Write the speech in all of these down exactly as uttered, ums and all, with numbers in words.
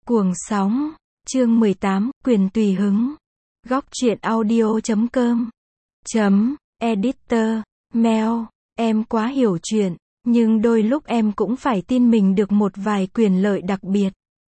Cuồng sóng, chương mười tám, quyền tùy hứng. Góc truyện audio chấm com. Chấm, editor, mail, em quá hiểu chuyện, nhưng đôi lúc em cũng phải tin mình được một vài quyền lợi đặc biệt.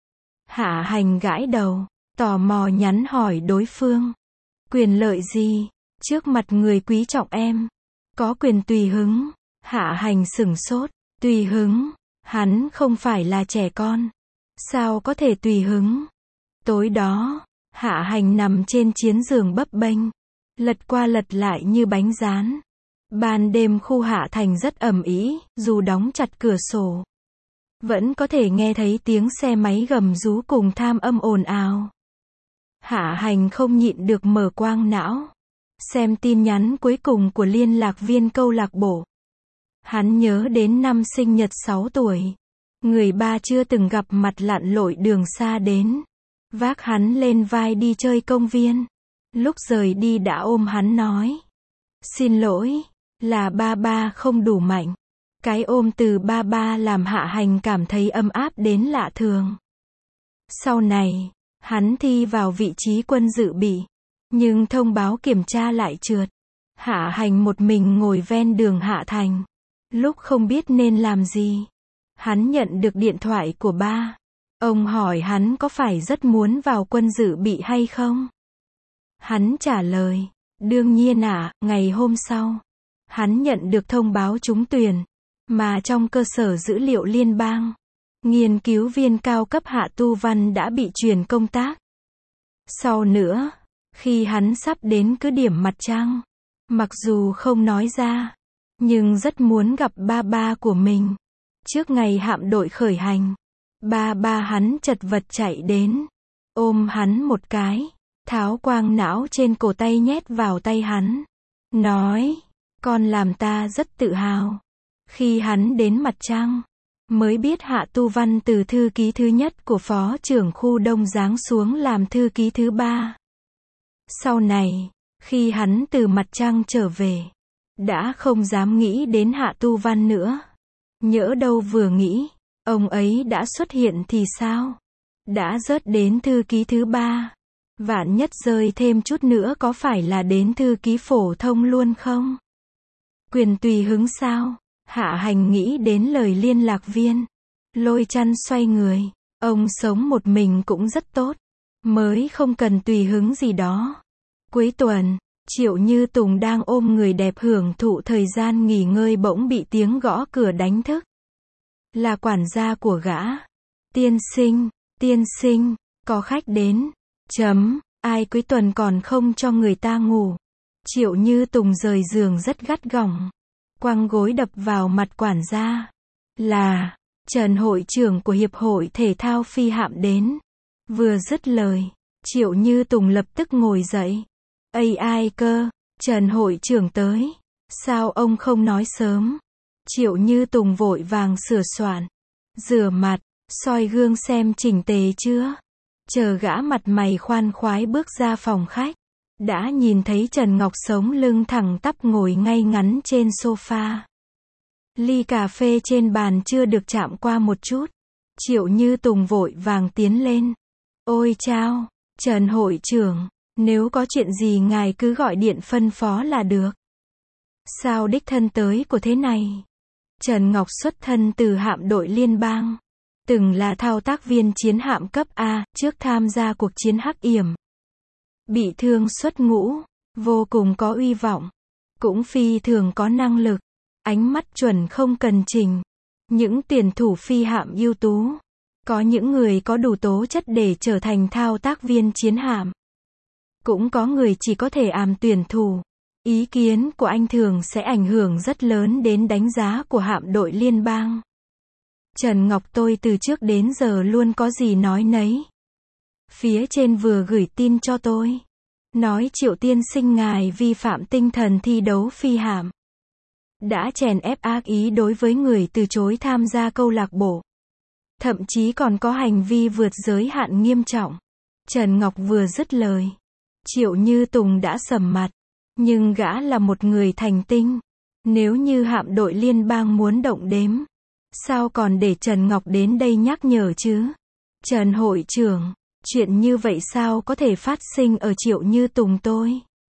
Hạ Hành gãi đầu, tò mò nhắn hỏi đối phương. Quyền lợi gì? Trước mặt người quý trọng em. Có quyền tùy hứng. Hạ Hành sửng sốt. Tùy hứng? Hắn không phải là trẻ con. Sao có thể tùy hứng? Tối đó, Hạ Hành nằm trên chiến giường bấp bênh, lật qua lật lại như bánh rán. Ban đêm khu Hạ Thành rất ầm ĩ, dù đóng chặt cửa sổ, vẫn có thể nghe thấy tiếng xe máy gầm rú cùng tham âm ồn ào. Hạ Hành không nhịn được mở quang não, xem tin nhắn cuối cùng của liên lạc viên câu lạc bộ. Hắn nhớ đến năm sinh nhật sáu tuổi. Người ba chưa từng gặp mặt lặn lội đường xa đến, vác hắn lên vai đi chơi công viên. Lúc rời đi đã ôm hắn nói: xin lỗi, là ba ba không đủ mạnh. Cái ôm từ ba ba làm Hạ Hành cảm thấy ấm áp đến lạ thường. Sau này, hắn thi vào vị trí quân dự bị, nhưng thông báo kiểm tra lại trượt. Hạ Hành một mình ngồi ven đường Hạ Thành. Lúc không biết nên làm gì, hắn nhận được điện thoại của ba. Ông hỏi hắn có phải rất muốn vào quân dự bị hay không? Hắn trả lời, đương nhiên ạ. À. Ngày hôm sau, hắn nhận được thông báo trúng tuyển, mà trong cơ sở dữ liệu liên bang, nghiên cứu viên cao cấp Hạ Tu Văn đã bị chuyển công tác. Sau nữa, khi hắn sắp đến cứ điểm mặt trăng, mặc dù không nói ra, nhưng rất muốn gặp ba ba của mình. Trước ngày hạm đội khởi hành, ba ba hắn chật vật chạy đến, ôm hắn một cái, tháo quang não trên cổ tay nhét vào tay hắn, nói, con làm ta rất tự hào. Khi hắn đến mặt trăng, mới biết Hạ Tu Văn từ thư ký thứ nhất của phó trưởng khu Đông giáng xuống làm thư ký thứ ba. Sau này, khi hắn từ mặt trăng trở về, đã không dám nghĩ đến Hạ Tu Văn nữa. Nhỡ đâu vừa nghĩ, ông ấy đã xuất hiện thì sao? Đã rớt đến thư ký thứ ba. Vạn nhất rơi thêm chút nữa có phải là đến thư ký phổ thông luôn không? Quyền tùy hứng sao? Hạ Hành nghĩ đến lời liên lạc viên. Lôi chăn xoay người. Ông sống một mình cũng rất tốt. Mới không cần tùy hứng gì đó. Cuối tuần, Triệu Như Tùng đang ôm người đẹp hưởng thụ thời gian nghỉ ngơi bỗng bị tiếng gõ cửa đánh thức. Là quản gia của gã. Tiên sinh, tiên sinh, có khách đến. Chấm, ai cuối tuần còn không cho người ta ngủ. Triệu Như Tùng rời giường rất gắt gỏng, quăng gối đập vào mặt quản gia. Là, Trần hội trưởng của Hiệp hội Thể thao Phi hạm đến. Vừa dứt lời, Triệu Như Tùng lập tức ngồi dậy. Ây ai cơ, Trần hội trưởng tới. Sao ông không nói sớm? Triệu Như Tùng vội vàng sửa soạn, rửa mặt, soi gương xem chỉnh tề chưa. Chờ gã mặt mày khoan khoái bước ra phòng khách, đã nhìn thấy Trần Ngọc sống lưng thẳng tắp ngồi ngay ngắn trên sofa. Ly cà phê trên bàn chưa được chạm qua một chút. Triệu Như Tùng vội vàng tiến lên. Ôi chao, Trần hội trưởng, nếu có chuyện gì ngài cứ gọi điện phân phó là được. Sao đích thân tới của thế này? Trần Ngọc xuất thân từ hạm đội liên bang, từng là thao tác viên chiến hạm cấp A, trước tham gia cuộc chiến Hắc Yểm. Bị thương xuất ngũ, vô cùng có uy vọng, cũng phi thường có năng lực, ánh mắt chuẩn không cần chỉnh. Những tuyển thủ phi hạm ưu tú, có những người có đủ tố chất để trở thành thao tác viên chiến hạm. Cũng có người chỉ có thể àm tuyển thủ. Ý kiến của anh thường sẽ ảnh hưởng rất lớn đến đánh giá của hạm đội liên bang. Trần Ngọc tôi từ trước đến giờ luôn có gì nói nấy. Phía trên vừa gửi tin cho tôi, nói Triệu tiên sinh ngài vi phạm tinh thần thi đấu phi hạm. Đã chèn ép ác ý đối với người từ chối tham gia câu lạc bộ. Thậm chí còn có hành vi vượt giới hạn nghiêm trọng. Trần Ngọc vừa dứt lời, Triệu Như Tùng đã sầm mặt. Nhưng gã là một người thành tinh. Nếu như hạm đội liên bang muốn động đếm, sao còn để Trần Ngọc đến đây nhắc nhở chứ? Trần hội trưởng, chuyện như vậy sao có thể phát sinh ở Triệu Như Tùng tôi?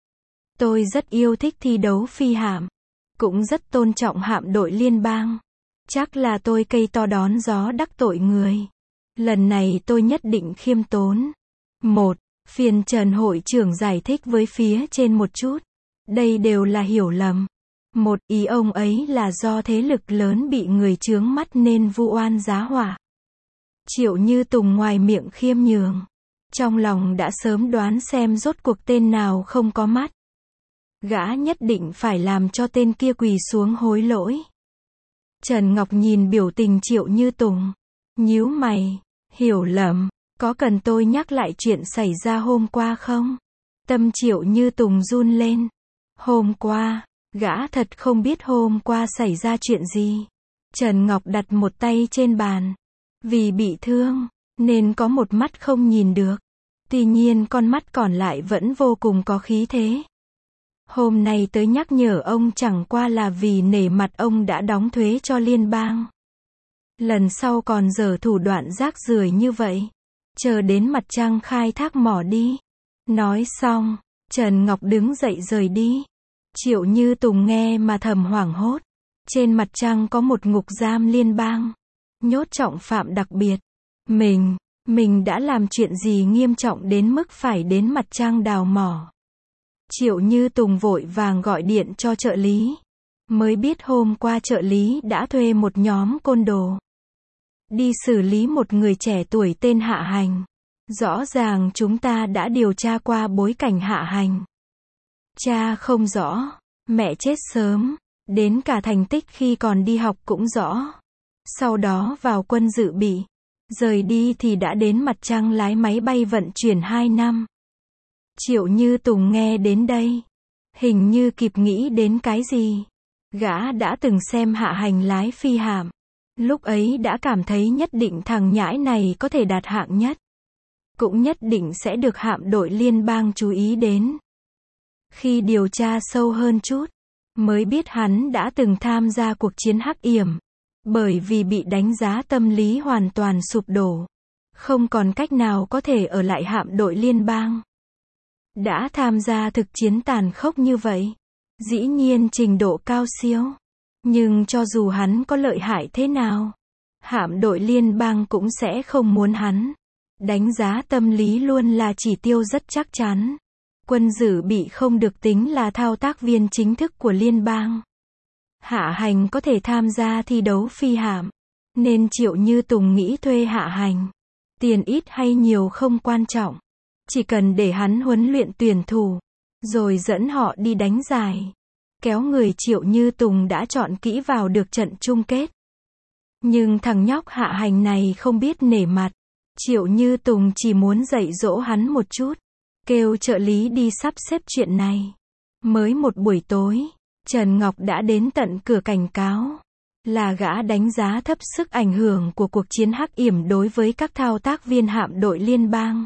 Tôi rất yêu thích thi đấu phi hạm, cũng rất tôn trọng hạm đội liên bang. Chắc là tôi cây to đón gió đắc tội người. Lần này tôi nhất định khiêm tốn. Một, phiền Trần hội trưởng giải thích với phía trên một chút. Đây đều là hiểu lầm. Một, ý ông ấy là do thế lực lớn bị người chướng mắt nên vu oan giá họa. Triệu Như Tùng ngoài miệng khiêm nhường, trong lòng đã sớm đoán xem rốt cuộc tên nào không có mắt. Gã nhất định phải làm cho tên kia quỳ xuống hối lỗi. Trần Ngọc nhìn biểu tình Triệu Như Tùng, nhíu mày, hiểu lầm, có cần tôi nhắc lại chuyện xảy ra hôm qua không? Tâm Triệu Như Tùng run lên. Hôm qua, gã thật không biết hôm qua xảy ra chuyện gì. Trần Ngọc đặt một tay trên bàn. Vì bị thương, nên có một mắt không nhìn được. Tuy nhiên con mắt còn lại vẫn vô cùng có khí thế. Hôm nay tới nhắc nhở ông chẳng qua là vì nể mặt ông đã đóng thuế cho liên bang. Lần sau còn giở thủ đoạn rác rưởi như vậy. Chờ đến mặt trăng khai thác mỏ đi. Nói xong, Trần Ngọc đứng dậy rời đi. Triệu Như Tùng nghe mà thầm hoảng hốt. Trên mặt trăng có một ngục giam liên bang. Nhốt trọng phạm đặc biệt. Mình, mình đã làm chuyện gì nghiêm trọng đến mức phải đến mặt trăng đào mỏ. Triệu Như Tùng vội vàng gọi điện cho trợ lý. Mới biết hôm qua trợ lý đã thuê một nhóm côn đồ. Đi xử lý một người trẻ tuổi tên Hạ Hành. Rõ ràng chúng ta đã điều tra qua bối cảnh Hạ Hành. Cha không rõ, mẹ chết sớm, đến cả thành tích khi còn đi học cũng rõ. Sau đó vào quân dự bị, rời đi thì đã đến mặt trăng lái máy bay vận chuyển hai năm. Triệu Như Tùng nghe đến đây, hình như kịp nghĩ đến cái gì. Gã đã từng xem Hạ Hành lái phi hạm. Lúc ấy đã cảm thấy nhất định thằng nhãi này có thể đạt hạng nhất. Cũng nhất định sẽ được hạm đội liên bang chú ý đến. Khi điều tra sâu hơn chút, mới biết hắn đã từng tham gia cuộc chiến Hắc Yểm. Bởi vì bị đánh giá tâm lý hoàn toàn sụp đổ. Không còn cách nào có thể ở lại hạm đội liên bang. Đã tham gia thực chiến tàn khốc như vậy. Dĩ nhiên trình độ cao siêu. Nhưng cho dù hắn có lợi hại thế nào, hạm đội liên bang cũng sẽ không muốn hắn. Đánh giá tâm lý luôn là chỉ tiêu rất chắc chắn. Quân dự bị không được tính là thao tác viên chính thức của liên bang. Hạ Hành có thể tham gia thi đấu phi hạm, nên Triệu Như Tùng nghĩ thuê Hạ Hành. Tiền ít hay nhiều không quan trọng. Chỉ cần để hắn huấn luyện tuyển thủ, rồi dẫn họ đi đánh giải. Kéo người Triệu Như Tùng đã chọn kỹ vào được trận chung kết. Nhưng thằng nhóc Hạ Hành này không biết nể mặt. Triệu Như Tùng chỉ muốn dạy dỗ hắn một chút. Kêu trợ lý đi sắp xếp chuyện này. Mới một buổi tối, Trần Ngọc đã đến tận cửa cảnh cáo. Là gã đánh giá thấp sức ảnh hưởng của cuộc chiến Hắc Yểm đối với các thao tác viên hạm đội liên bang.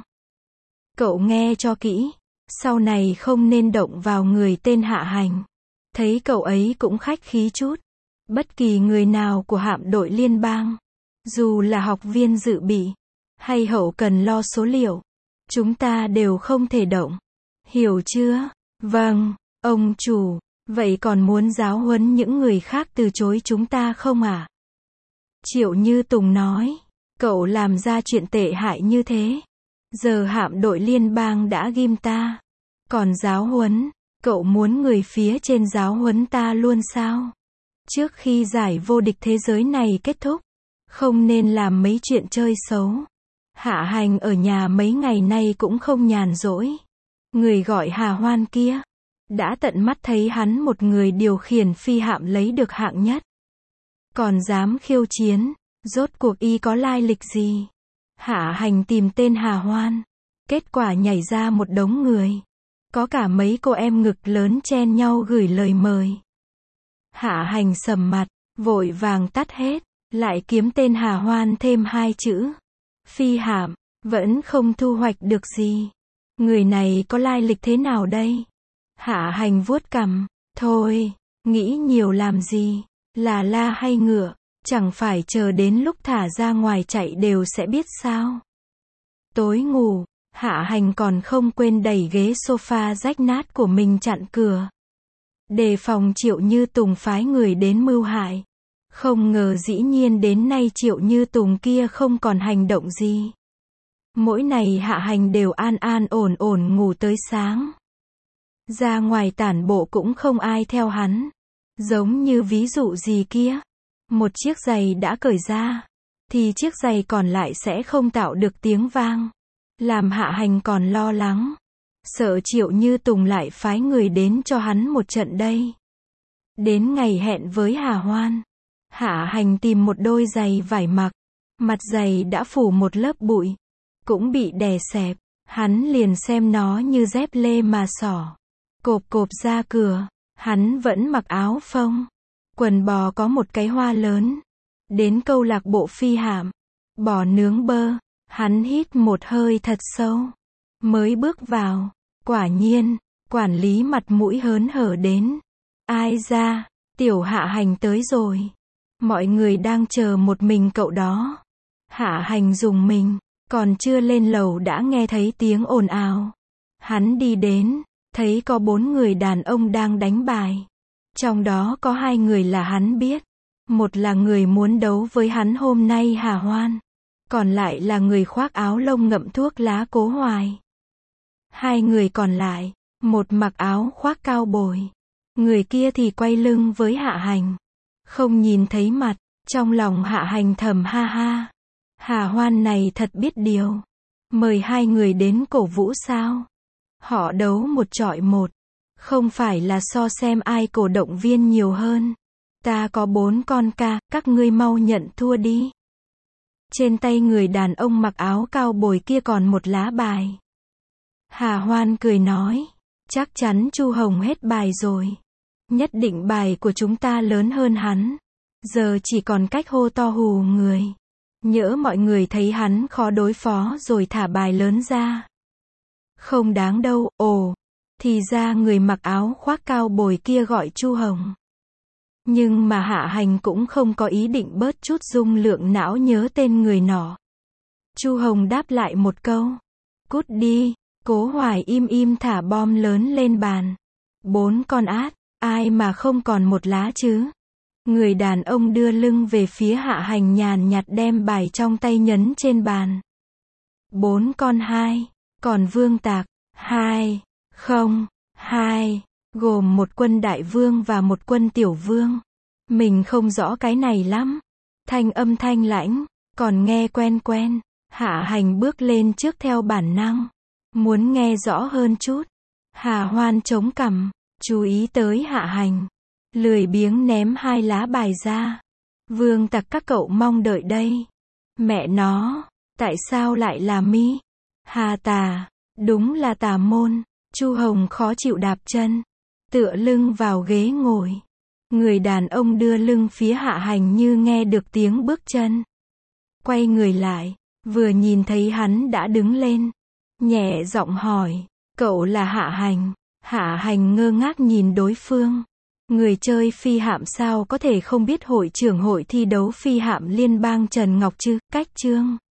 Cậu nghe cho kỹ. Sau này không nên động vào người tên Hạ Hành. Thấy cậu ấy cũng khách khí chút. Bất kỳ người nào của hạm đội liên bang, dù là học viên dự bị, hay hậu cần lo số liệu, chúng ta đều không thể động. Hiểu chưa? Vâng, ông chủ. Vậy còn muốn giáo huấn những người khác từ chối chúng ta không à? Triệu Như Tùng nói. Cậu làm ra chuyện tệ hại như thế. Giờ hạm đội liên bang đã ghim ta. Còn giáo huấn, cậu muốn người phía trên giáo huấn ta luôn sao? Trước khi giải vô địch thế giới này kết thúc, không nên làm mấy chuyện chơi xấu. Hạ Hành ở nhà mấy ngày nay cũng không nhàn rỗi. Người gọi Hà Hoan kia, đã tận mắt thấy hắn một người điều khiển phi hạm lấy được hạng nhất. Còn dám khiêu chiến, rốt cuộc y có lai lịch gì? Hạ Hành tìm tên Hà Hoan. Kết quả nhảy ra một đống người. Có cả mấy cô em ngực lớn chen nhau gửi lời mời. Hạ Hành sầm mặt, vội vàng tắt hết, lại kiếm tên Hà Hoan thêm hai chữ. Phi hạm, vẫn không thu hoạch được gì. Người này có lai lịch thế nào đây? Hạ Hành vuốt cằm, thôi, nghĩ nhiều làm gì, là la hay ngựa, Chẳng phải chờ đến lúc thả ra ngoài chạy đều sẽ biết sao. Tối ngủ, Hạ Hành còn không quên đẩy ghế sofa rách nát của mình chặn cửa. Đề phòng Triệu Như Tùng phái người đến mưu hại. Không ngờ dĩ nhiên đến nay Triệu Như Tùng kia không còn hành động gì. Mỗi ngày Hạ Hành đều an an ổn ổn ngủ tới sáng. Ra ngoài tản bộ cũng không ai theo hắn. Giống như ví dụ gì kia. Một chiếc giày đã cởi ra, thì chiếc giày còn lại sẽ không tạo được tiếng vang. Làm Hạ Hành còn lo lắng. Sợ Triệu Như Tùng lại phái người đến cho hắn một trận đây. Đến ngày hẹn với Hà Hoan, Hạ Hành tìm một đôi giày vải mặc. Mặt giày đã phủ một lớp bụi, cũng bị đè xẹp. Hắn liền xem nó như dép lê mà xỏ. Cộp cộp ra cửa, hắn vẫn mặc áo phông. Quần bò có một cái hoa lớn. Đến câu lạc bộ phi hạm, bò nướng bơ, hắn hít một hơi thật sâu. Mới bước vào, quả nhiên, quản lý mặt mũi hớn hở đến. Ai ra, tiểu Hạ Hành tới rồi. Mọi người đang chờ một mình cậu đó. Hạ Hành rùng mình, còn chưa lên lầu đã nghe thấy tiếng ồn ào. Hắn đi đến, thấy có bốn người đàn ông đang đánh bài. Trong đó có hai người là hắn biết. Một là người muốn đấu với hắn hôm nay Hà Hoan. Còn lại là người khoác áo lông ngậm thuốc lá Cố Hoài. Hai người còn lại, một mặc áo khoác cao bồi. Người kia thì quay lưng với Hạ Hành. Không nhìn thấy mặt, trong lòng Hạ Hành thầm ha ha. Hà Hoan này thật biết điều. Mời hai người đến cổ vũ sao? Họ đấu một chọi một. Không phải là so xem ai cổ động viên nhiều hơn. Ta có bốn con ca, các ngươi mau nhận thua đi. Trên tay người đàn ông mặc áo cao bồi kia còn một lá bài. Hà Hoan cười nói, chắc chắn Chu Hồng hết bài rồi. Nhất định bài của chúng ta lớn hơn hắn. Giờ chỉ còn cách hô to hù người. Nhỡ mọi người thấy hắn khó đối phó rồi thả bài lớn ra. Không đáng đâu, ồ. Thì ra người mặc áo khoác cao bồi kia gọi Chu Hồng. Nhưng mà Hạ Hành cũng không có ý định bớt chút dung lượng não nhớ tên người nọ. Chu Hồng đáp lại một câu. Cút đi. Cố Hoài im im thả bom lớn lên bàn. Bốn con át, ai mà không còn một lá chứ? Người đàn ông đưa lưng về phía Hạ Hành nhàn nhạt đem bài trong tay nhấn trên bàn. Bốn con hai, còn vương tạc, hai, không, hai, gồm một quân đại vương và một quân tiểu vương. Mình không rõ cái này lắm. Thanh âm thanh lãnh, còn nghe quen quen. Hạ Hành bước lên trước theo bản năng. Muốn nghe rõ hơn chút. Hà Hoan chống cằm, chú ý tới Hạ Hành. Lười biếng ném hai lá bài ra. Vương tặc các cậu mong đợi đây. Mẹ nó, tại sao lại là mi? Hà tà, đúng là tà môn. Chu Hồng khó chịu đạp chân, tựa lưng vào ghế ngồi. Người đàn ông đưa lưng phía Hạ Hành như nghe được tiếng bước chân. Quay người lại, vừa nhìn thấy hắn đã đứng lên. Nhẹ giọng hỏi, cậu là Hạ Hành? Hạ Hành ngơ ngác nhìn đối phương. Người chơi phi hạm sao có thể không biết hội trưởng hội thi đấu phi hạm liên bang Trần Ngọc chứ? Cách chương